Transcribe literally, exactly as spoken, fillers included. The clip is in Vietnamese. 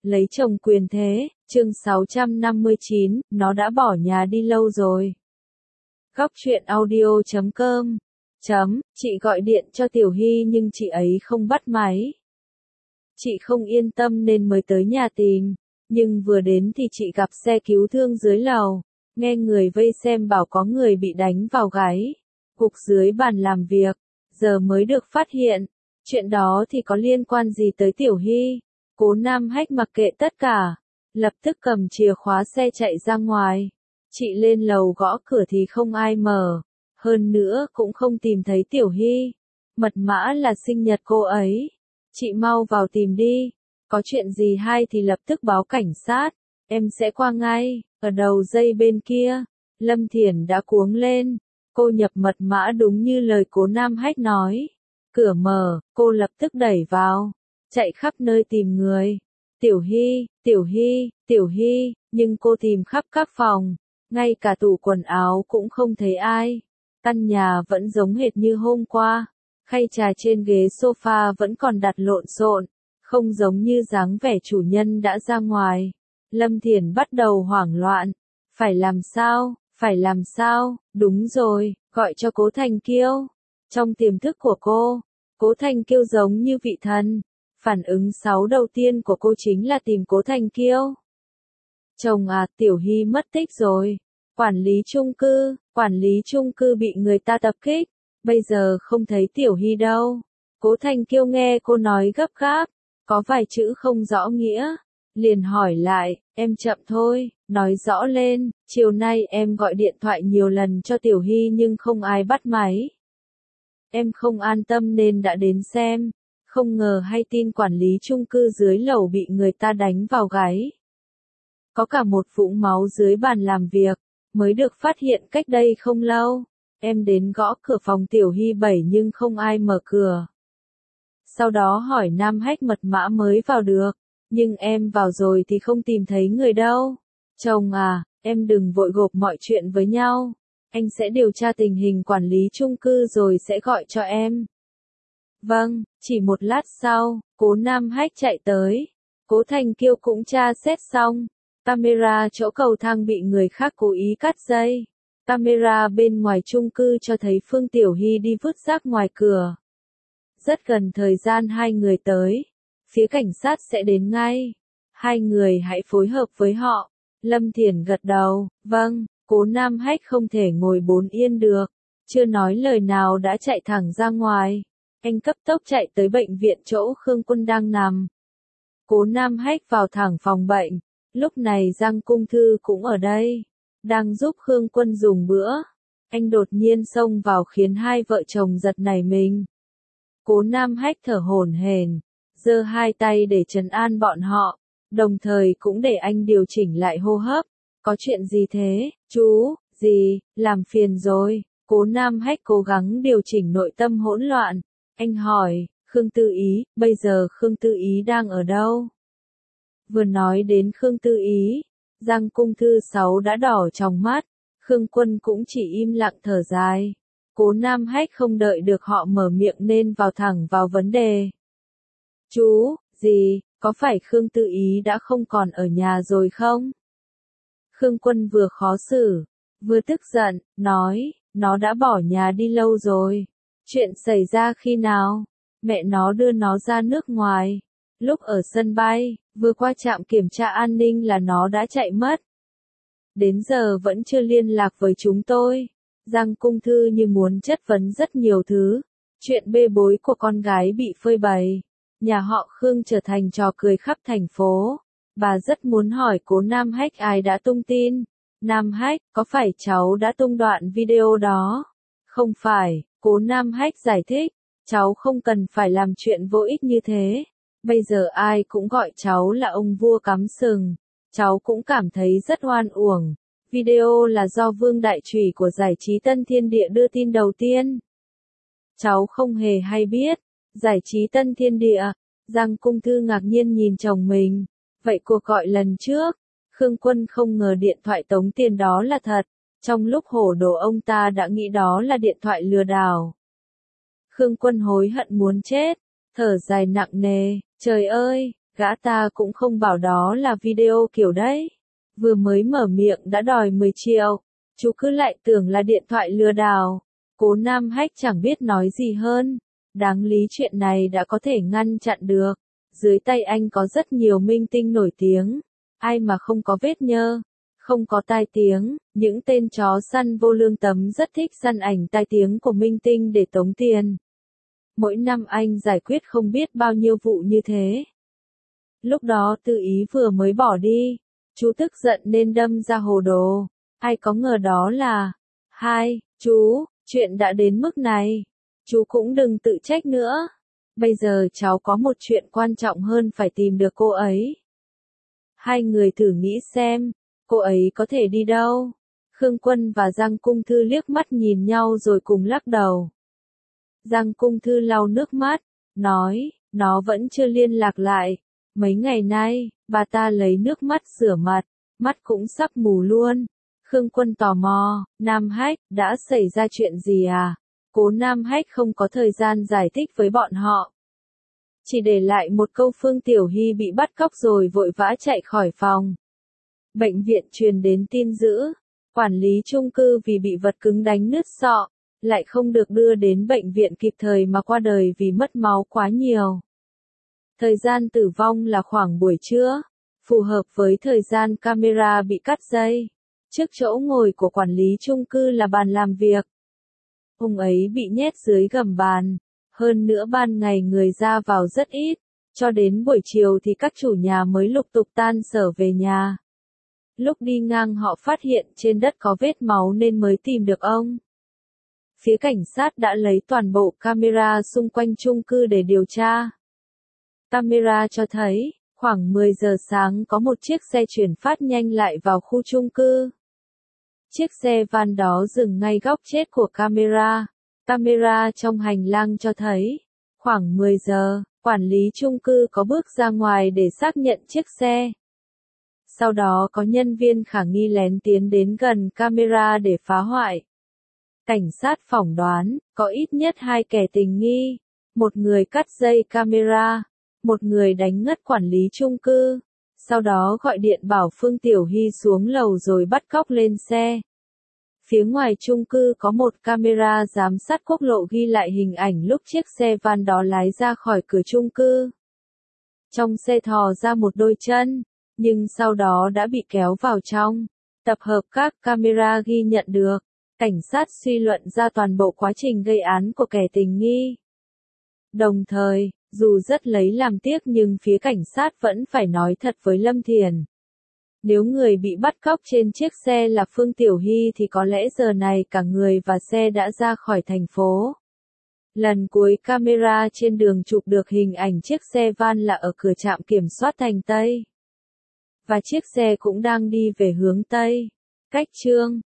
Lấy chồng quyền thế, chương sáu trăm năm mươi chín, nó đã bỏ nhà đi lâu rồi. Góc truyện audio chấm com chấm, chị gọi điện cho Tiểu Hy nhưng chị ấy không bắt máy. Chị không yên tâm nên mới tới nhà tìm, nhưng vừa đến thì chị gặp xe cứu thương dưới lầu, nghe người vây xem bảo có người bị đánh vào gáy, gục dưới bàn làm việc, giờ mới được phát hiện. Chuyện đó thì có liên quan gì tới Tiểu Hy? Cố Nam Hách mặc kệ tất cả, lập tức cầm chìa khóa xe chạy ra ngoài. Chị lên lầu gõ cửa thì không ai mở, hơn nữa cũng không tìm thấy Tiểu Hy. Mật mã là sinh nhật cô ấy. Chị mau vào tìm đi, có chuyện gì hay thì lập tức báo cảnh sát, em sẽ qua ngay. Ở đầu dây bên kia, Lâm Thiển đã cuống lên, cô nhập mật mã đúng như lời Cố Nam Hách nói. Cửa mở, cô lập tức đẩy vào, chạy khắp nơi tìm người. Tiểu Hy, Tiểu Hy, Tiểu Hy, nhưng cô tìm khắp các phòng, ngay cả tủ quần áo cũng không thấy ai. Căn nhà vẫn giống hệt như hôm qua, khay trà trên ghế sofa vẫn còn đặt lộn xộn, không giống như dáng vẻ chủ nhân đã ra ngoài. Lâm Thiển bắt đầu hoảng loạn, phải làm sao, phải làm sao, đúng rồi, gọi cho Cố Thành Kiêu. Trong tiềm thức của cô, Cố Thành Kiêu giống như vị thần. Phản ứng sáu đầu tiên của cô chính là tìm Cố Thành Kiêu. Chồng à, Tiểu Hy mất tích rồi. Quản lý chung cư, quản lý chung cư bị người ta tập kích, bây giờ không thấy Tiểu Hy đâu. Cố Thành Kiêu nghe cô nói gấp gáp, có vài chữ không rõ nghĩa, liền hỏi lại, em chậm thôi, nói rõ lên, chiều nay em gọi điện thoại nhiều lần cho Tiểu Hy nhưng không ai bắt máy. Em không an tâm nên đã đến xem, không ngờ hay tin quản lý chung cư dưới lầu bị người ta đánh vào gáy. Có cả một vũng máu dưới bàn làm việc, mới được phát hiện cách đây không lâu. Em đến gõ cửa phòng Tiểu Hy bảy nhưng không ai mở cửa. Sau đó hỏi Nam Hách mật mã mới vào được, nhưng em vào rồi thì không tìm thấy người đâu. Chồng à, em đừng vội gộp mọi chuyện với nhau. Anh sẽ điều tra tình hình quản lý chung cư rồi sẽ gọi cho em. Vâng, chỉ một lát sau, Cố Nam Hách chạy tới. Cố Thành Kiêu cũng tra xét xong. Camera chỗ cầu thang bị người khác cố ý cắt dây. Camera bên ngoài chung cư cho thấy Phương Tiểu Hy đi vứt rác ngoài cửa. Rất gần thời gian hai người tới, phía cảnh sát sẽ đến ngay. Hai người hãy phối hợp với họ. Lâm Thiển gật đầu, vâng. Cố Nam Hách không thể ngồi bốn yên được, chưa nói lời nào đã chạy thẳng ra ngoài. Anh cấp tốc chạy tới bệnh viện chỗ Khương Quân đang nằm. Cố Nam Hách vào thẳng phòng bệnh, lúc này Giang Cung Thư cũng ở đây, đang giúp Khương Quân dùng bữa. Anh đột nhiên xông vào khiến hai vợ chồng giật nảy mình. Cố Nam Hách thở hổn hển, giơ hai tay để trấn an bọn họ, đồng thời cũng để anh điều chỉnh lại hô hấp. Có chuyện gì thế, chú, gì, làm phiền rồi. Cố Nam Hách cố gắng điều chỉnh nội tâm hỗn loạn. Anh hỏi, Khương Tư Ý, bây giờ Khương Tư Ý đang ở đâu? Vừa nói đến Khương Tư Ý, Giang Cung Thư sáu đã đỏ trong mắt, Khương Quân cũng chỉ im lặng thở dài. Cố Nam Hách không đợi được họ mở miệng nên vào thẳng vào vấn đề. Chú, gì, có phải Khương Tư Ý đã không còn ở nhà rồi không? Khương Quân vừa khó xử, vừa tức giận, nói, nó đã bỏ nhà đi lâu rồi. Chuyện xảy ra khi nào? Mẹ nó đưa nó ra nước ngoài. Lúc ở sân bay, vừa qua trạm kiểm tra an ninh là nó đã chạy mất. Đến giờ vẫn chưa liên lạc với chúng tôi. Giang Cung Thư như muốn chất vấn rất nhiều thứ. Chuyện bê bối của con gái bị phơi bày. Nhà họ Khương trở thành trò cười khắp thành phố. Bà rất muốn hỏi Cố Nam Hách ai đã tung tin. Nam Hách, có phải cháu đã tung đoạn video đó? Không phải, Cố Nam Hách giải thích. Cháu không cần phải làm chuyện vô ích như thế. Bây giờ ai cũng gọi cháu là ông vua cắm sừng. Cháu cũng cảm thấy rất oan uổng. Video là do Vương Đại Trùy của giải trí Tân Thiên Địa đưa tin đầu tiên. Cháu không hề hay biết. Giải trí Tân Thiên Địa. Giang Cung Thư ngạc nhiên nhìn chồng mình. Vậy cuộc gọi lần trước, Khương Quân không ngờ điện thoại tống tiền đó là thật. Trong lúc hổ đồ ông ta đã nghĩ đó là điện thoại lừa đảo. Khương Quân hối hận muốn chết, thở dài nặng nề, trời ơi, Gã ta cũng không bảo đó là video kiểu đấy. Vừa mới mở miệng đã đòi mười triệu. Chú cứ lại tưởng là điện thoại lừa đảo. Cố Nam Hách chẳng biết nói gì hơn. Đáng lý chuyện này đã có thể ngăn chặn được. Dưới tay anh có rất nhiều minh tinh nổi tiếng. Ai mà không có vết nhơ, không có tai tiếng. Những tên chó săn vô lương tâm rất thích săn ảnh tai tiếng của minh tinh để tống tiền. Mỗi năm anh giải quyết không biết bao nhiêu vụ như thế. Lúc đó Tư Ý vừa mới bỏ đi. Chú tức giận nên đâm ra hồ đồ. Ai có ngờ đó là... Hai, chú, chuyện đã đến mức này. Chú cũng đừng tự trách nữa. Bây giờ cháu có một chuyện quan trọng hơn phải tìm được cô ấy. Hai người thử nghĩ xem, cô ấy có thể đi đâu? Khương Quân và Giang Cung Thư liếc mắt nhìn nhau rồi cùng lắc đầu. Giang Cung Thư lau nước mắt, nói, nó vẫn chưa liên lạc lại. Mấy ngày nay, bà ta lấy nước mắt rửa mặt, mắt cũng sắp mù luôn. Khương Quân tò mò, Nam Hách, đã xảy ra chuyện gì à? Cố Nam Hách không có thời gian giải thích với bọn họ. Chỉ để lại một câu Phương Tiểu Hy bị bắt cóc rồi vội vã chạy khỏi phòng. Bệnh viện truyền đến tin dữ, quản lý chung cư vì bị vật cứng đánh nứt sọ, lại không được đưa đến bệnh viện kịp thời mà qua đời vì mất máu quá nhiều. Thời gian tử vong là khoảng buổi trưa, phù hợp với thời gian camera bị cắt dây. Trước chỗ ngồi của quản lý chung cư là bàn làm việc. Ông ấy bị nhét dưới gầm bàn. Hơn nữa ban ngày người ra vào rất ít, cho đến buổi chiều thì các chủ nhà mới lục tục tan sở về nhà. Lúc đi ngang họ phát hiện trên đất có vết máu nên mới tìm được ông. Phía cảnh sát đã lấy toàn bộ camera xung quanh chung cư để điều tra. Camera cho thấy, khoảng mười giờ sáng có một chiếc xe chuyển phát nhanh lại vào khu chung cư. Chiếc xe van đó dừng ngay góc chết của camera. Camera trong hành lang cho thấy, khoảng mười giờ, quản lý chung cư có bước ra ngoài để xác nhận chiếc xe. Sau đó có nhân viên khả nghi lén tiến đến gần camera để phá hoại. Cảnh sát phỏng đoán, có ít nhất hai kẻ tình nghi, một người cắt dây camera, một người đánh ngất quản lý chung cư, sau đó gọi điện bảo Phương Tiểu Hy xuống lầu rồi bắt cóc lên xe. Phía ngoài chung cư có một camera giám sát quốc lộ ghi lại hình ảnh lúc chiếc xe van đó lái ra khỏi cửa chung cư. Trong xe thò ra một đôi chân, nhưng sau đó đã bị kéo vào trong. Tập hợp các camera ghi nhận được, cảnh sát suy luận ra toàn bộ quá trình gây án của kẻ tình nghi. Đồng thời, dù rất lấy làm tiếc nhưng phía cảnh sát vẫn phải nói thật với Lâm Thiền. Nếu người bị bắt cóc trên chiếc xe là Phương Tiểu Hy thì có lẽ giờ này cả người và xe đã ra khỏi thành phố. Lần cuối camera trên đường chụp được hình ảnh chiếc xe van là ở cửa trạm kiểm soát thành Tây. Và chiếc xe cũng đang đi về hướng Tây. Cách chương